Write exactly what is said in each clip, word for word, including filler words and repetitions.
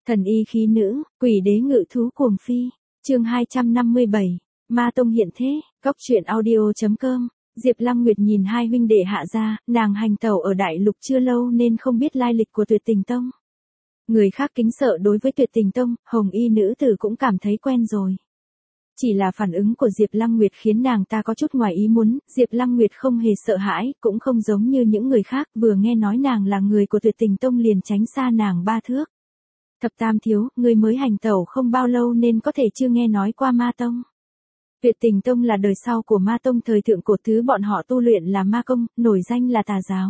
Thần y khí nữ, quỷ đế ngự thú cuồng phi. Chương hai trăm năm mươi bảy. Ma tông hiện thế. Cóc truyện audio chấm com. Diệp Lăng Nguyệt nhìn hai huynh đệ Hạ gia, nàng hành tẩu ở đại lục chưa lâu nên không biết lai lịch của Tuyệt Tình Tông. Người khác kính sợ đối với Tuyệt Tình Tông, Hồng Y nữ tử cũng cảm thấy quen rồi. Chỉ là phản ứng của Diệp Lăng Nguyệt khiến nàng ta có chút ngoài ý muốn, Diệp Lăng Nguyệt không hề sợ hãi, cũng không giống như những người khác, vừa nghe nói nàng là người của Tuyệt Tình Tông liền tránh xa nàng ba thước. Thập Tam thiếu, người mới hành tẩu không bao lâu nên có thể chưa nghe nói qua Ma Tông. Tuyệt Tình Tông là đời sau của Ma Tông thời thượng cổ, thứ bọn họ tu luyện là ma công, nổi danh là tà giáo.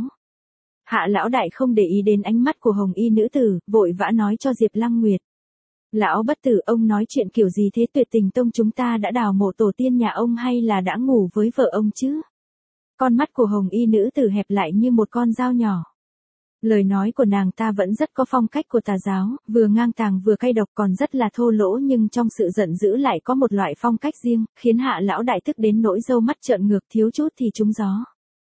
Hạ lão đại không để ý đến ánh mắt của Hồng Y nữ tử, vội vã nói cho Diệp Lăng Nguyệt. Lão bất tử, ông nói chuyện kiểu gì thế? Tuyệt Tình Tông chúng ta đã đào mộ tổ tiên nhà ông hay là đã ngủ với vợ ông chứ? Con mắt của Hồng Y nữ tử hẹp lại như một con dao nhỏ. Lời nói của nàng ta vẫn rất có phong cách của tà giáo, vừa ngang tàng vừa cay độc, còn rất là thô lỗ, nhưng trong sự giận dữ lại có một loại phong cách riêng, khiến Hạ lão đại tức đến nỗi râu mắt trợn ngược, thiếu chút thì trúng gió.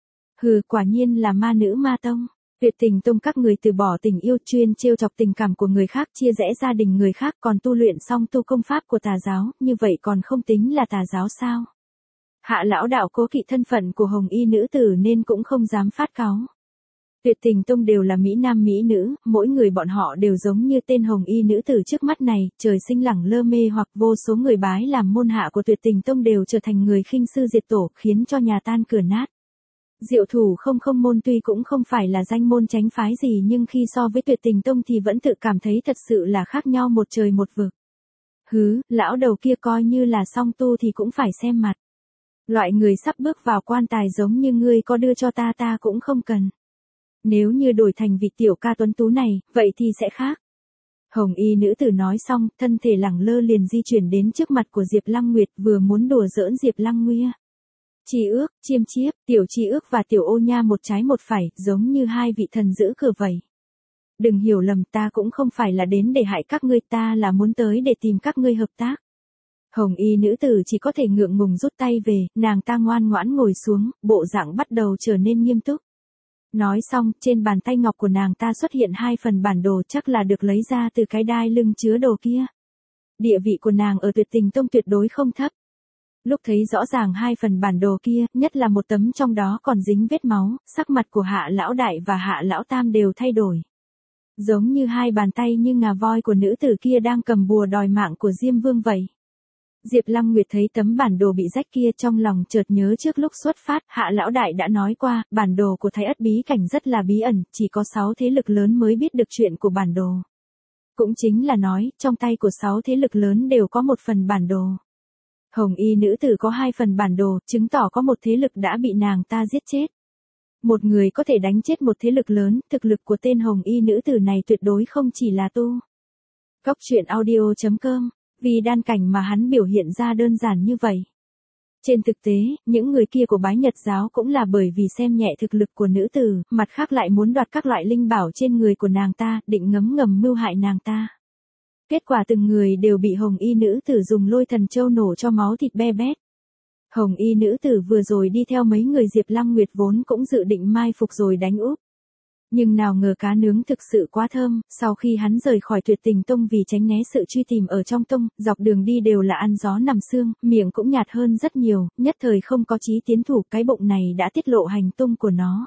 Hừ, quả nhiên là ma nữ Ma Tông. Tuyệt Tình Tông các người từ bỏ tình yêu, chuyên trêu chọc tình cảm của người khác, chia rẽ gia đình người khác, còn tu luyện xong tu công pháp của tà giáo, như vậy còn không tính là tà giáo sao? Hạ lão đạo cố kỵ thân phận của Hồng Y nữ tử nên cũng không dám phát cáu. Tuyệt Tình Tông đều là mỹ nam mỹ nữ, mỗi người bọn họ đều giống như tên Hồng Y nữ tử trước mắt này, trời sinh lẳng lơ mê hoặc, vô số người bái làm môn hạ của Tuyệt Tình Tông đều trở thành người khinh sư diệt tổ, khiến cho nhà tan cửa nát. Diệu thủ không không môn tuy cũng không phải là danh môn chánh phái gì, nhưng khi so với Tuyệt Tình Tông thì vẫn tự cảm thấy thật sự là khác nhau một trời một vực. Hứ, lão đầu kia coi như là song tu thì cũng phải xem mặt. Loại người sắp bước vào quan tài giống như ngươi có đưa cho ta ta cũng không cần. Nếu như đổi thành vị tiểu ca tuấn tú này, vậy thì sẽ khác. Hồng Y nữ tử nói xong, thân thể lẳng lơ liền di chuyển đến trước mặt của Diệp Lăng Nguyệt, vừa muốn đùa giỡn Diệp Lăng Nguyệt. Chi Ước, Chiêm Chiếp, Tiểu Chi Ước và Tiểu Ô Nha một trái một phải, giống như hai vị thần giữ cửa vậy. Đừng hiểu lầm, ta cũng không phải là đến để hại các ngươi, ta là muốn tới để tìm các ngươi hợp tác. Hồng Y nữ tử chỉ có thể ngượng ngùng rút tay về, nàng ta ngoan ngoãn ngồi xuống, bộ dạng bắt đầu trở nên nghiêm túc. Nói xong, trên bàn tay ngọc của nàng ta xuất hiện hai phần bản đồ, chắc là được lấy ra từ cái đai lưng chứa đồ kia. Địa vị của nàng ở Tuyệt Tình Tông tuyệt đối không thấp. Lúc thấy rõ ràng hai phần bản đồ kia, nhất là một tấm trong đó còn dính vết máu, sắc mặt của Hạ lão đại và Hạ lão tam đều thay đổi. Giống như hai bàn tay như ngà voi của nữ tử kia đang cầm bùa đòi mạng của Diêm Vương vậy. Diệp Lăng Nguyệt thấy tấm bản đồ bị rách kia, trong lòng chợt nhớ trước lúc xuất phát, Hạ lão đại đã nói qua, bản đồ của Thái Ất bí cảnh rất là bí ẩn, chỉ có sáu thế lực lớn mới biết được chuyện của bản đồ. Cũng chính là nói, trong tay của sáu thế lực lớn đều có một phần bản đồ. Hồng Y nữ tử có hai phần bản đồ, chứng tỏ có một thế lực đã bị nàng ta giết chết. Một người có thể đánh chết một thế lực lớn, thực lực của tên Hồng Y nữ tử này tuyệt đối không chỉ là tu. Cóc truyện audio chấm com. Vì đan cảnh mà hắn biểu hiện ra đơn giản như vậy. Trên thực tế, những người kia của Bái Nhật giáo cũng là bởi vì xem nhẹ thực lực của nữ tử, mặt khác lại muốn đoạt các loại linh bảo trên người của nàng ta, định ngấm ngầm mưu hại nàng ta. Kết quả từng người đều bị Hồng Y nữ tử dùng Lôi Thần Châu nổ cho máu thịt be bét. Hồng Y nữ tử vừa rồi đi theo mấy người Diệp Lăng Nguyệt vốn cũng dự định mai phục rồi đánh úp. Nhưng nào ngờ cá nướng thực sự quá thơm, sau khi hắn rời khỏi Tuyệt Tình Tông vì tránh né sự truy tìm ở trong tông, dọc đường đi đều là ăn gió nằm sương, miệng cũng nhạt hơn rất nhiều, nhất thời không có chí tiến thủ, cái bụng này đã tiết lộ hành tung của nó.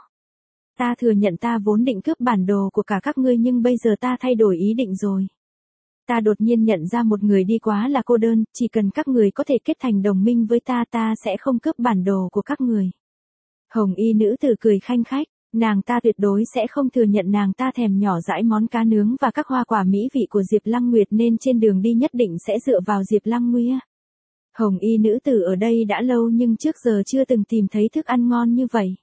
Ta thừa nhận ta vốn định cướp bản đồ của cả các ngươi, nhưng bây giờ ta thay đổi ý định rồi. Ta đột nhiên nhận ra một người đi quá là cô đơn, chỉ cần các người có thể kết thành đồng minh với ta, ta sẽ không cướp bản đồ của các người. Hồng Y nữ tử cười khanh khách. Nàng ta tuyệt đối sẽ không thừa nhận nàng ta thèm nhỏ dãi món cá nướng và các hoa quả mỹ vị của Diệp Lăng Nguyệt, nên trên đường đi nhất định sẽ dựa vào Diệp Lăng Nguyệt. Hồng Y nữ tử ở đây đã lâu nhưng trước giờ chưa từng tìm thấy thức ăn ngon như vậy.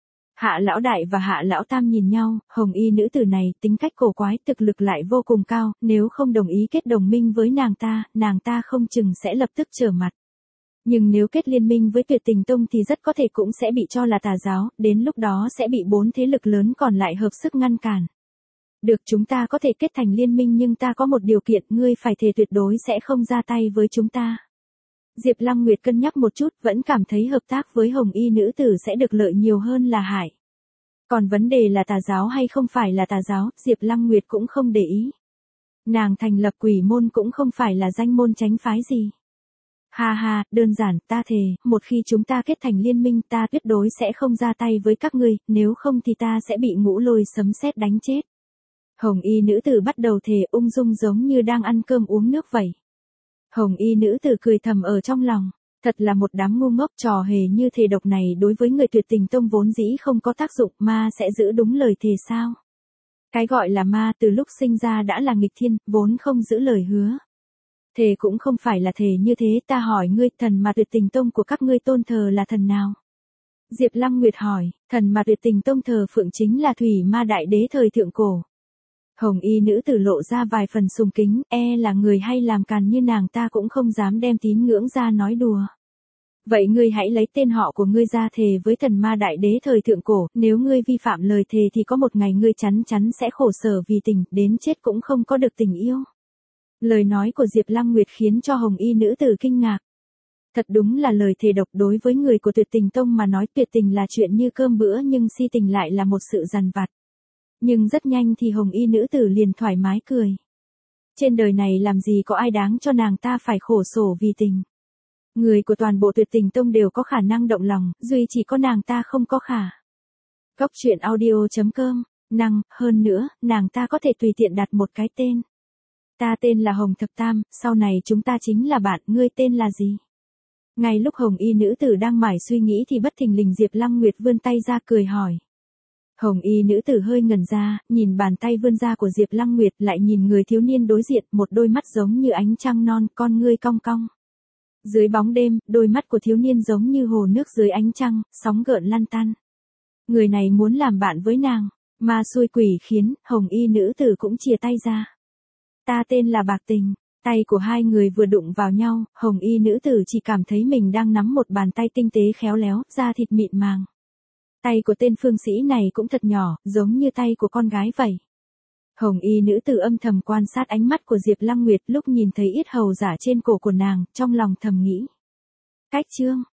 Hạ lão đại và Hạ lão tam nhìn nhau, Hồng Y nữ tử này tính cách cổ quái, thực lực lại vô cùng cao, nếu không đồng ý kết đồng minh với nàng ta, nàng ta không chừng sẽ lập tức trở mặt. Nhưng nếu kết liên minh với Tuyệt Tình Tông thì rất có thể cũng sẽ bị cho là tà giáo, đến lúc đó sẽ bị bốn thế lực lớn còn lại hợp sức ngăn cản. Được, chúng ta có thể kết thành liên minh, nhưng ta có một điều kiện, ngươi phải thề tuyệt đối sẽ không ra tay với chúng ta. Diệp Lăng Nguyệt cân nhắc một chút, vẫn cảm thấy hợp tác với Hồng Y nữ tử sẽ được lợi nhiều hơn là hại. Còn vấn đề là tà giáo hay không phải là tà giáo, Diệp Lăng Nguyệt cũng không để ý. Nàng thành lập quỷ môn cũng không phải là danh môn chánh phái gì. Ha ha, đơn giản, ta thề, một khi chúng ta kết thành liên minh ta tuyệt đối sẽ không ra tay với các ngươi, nếu không thì ta sẽ bị ngũ lôi sấm sét đánh chết. Hồng y nữ tử bắt đầu thề ung dung giống như đang ăn cơm uống nước vậy. Hồng y nữ tử cười thầm ở trong lòng, thật là một đám ngu ngốc, trò hề như thề độc này đối với người tuyệt tình tông vốn dĩ không có tác dụng, ma sẽ giữ đúng lời thề sao? Cái gọi là ma từ lúc sinh ra đã là nghịch thiên, vốn không giữ lời hứa. Thề cũng không phải là thề như thế, ta hỏi ngươi, thần mà tuyệt tình tông của các ngươi tôn thờ là thần nào? Diệp Lăng Nguyệt hỏi, thần mà tuyệt tình tông thờ phượng chính là thủy ma đại đế thời thượng cổ. Hồng y nữ tử lộ ra vài phần sùng kính, e là người hay làm càn như nàng ta cũng không dám đem tín ngưỡng ra nói đùa. Vậy ngươi hãy lấy tên họ của ngươi ra thề với thần ma đại đế thời thượng cổ, nếu ngươi vi phạm lời thề thì có một ngày ngươi chắn chắn sẽ khổ sở vì tình, đến chết cũng không có được tình yêu. Lời nói của Diệp Lăng Nguyệt khiến cho Hồng y nữ tử kinh ngạc. Thật đúng là lời thề độc, đối với người của tuyệt tình tông mà nói tuyệt tình là chuyện như cơm bữa nhưng si tình lại là một sự dằn vặt. Nhưng rất nhanh thì Hồng y nữ tử liền thoải mái cười. Trên đời này làm gì có ai đáng cho nàng ta phải khổ sở vì tình. Người của toàn bộ tuyệt tình tông đều có khả năng động lòng, duy chỉ có nàng ta không có khả. Cốc truyện audio chấm com, năng, hơn nữa, nàng ta có thể tùy tiện đặt một cái tên. Ta tên là Hồng Thập Tam, sau này chúng ta chính là bạn, ngươi tên là gì? Ngay lúc Hồng y nữ tử đang mải suy nghĩ thì bất thình lình Diệp Lăng Nguyệt vươn tay ra cười hỏi. Hồng y nữ tử hơi ngẩn ra, nhìn bàn tay vươn ra của Diệp Lăng Nguyệt lại nhìn người thiếu niên đối diện, một đôi mắt giống như ánh trăng non, con ngươi cong cong. Dưới bóng đêm, đôi mắt của thiếu niên giống như hồ nước dưới ánh trăng, sóng gợn lăn tăn. Người này muốn làm bạn với nàng, ma xui quỷ khiến, Hồng y nữ tử cũng chìa tay ra. Ta tên là Bạc Tình. Tay của hai người vừa đụng vào nhau, Hồng y nữ tử chỉ cảm thấy mình đang nắm một bàn tay tinh tế khéo léo, da thịt mịn màng. Tay của tên phương sĩ này cũng thật nhỏ, giống như tay của con gái vậy. Hồng y nữ tử âm thầm quan sát ánh mắt của Diệp Lăng Nguyệt lúc nhìn thấy yết hầu giả trên cổ của nàng, trong lòng thầm nghĩ. Cách chương,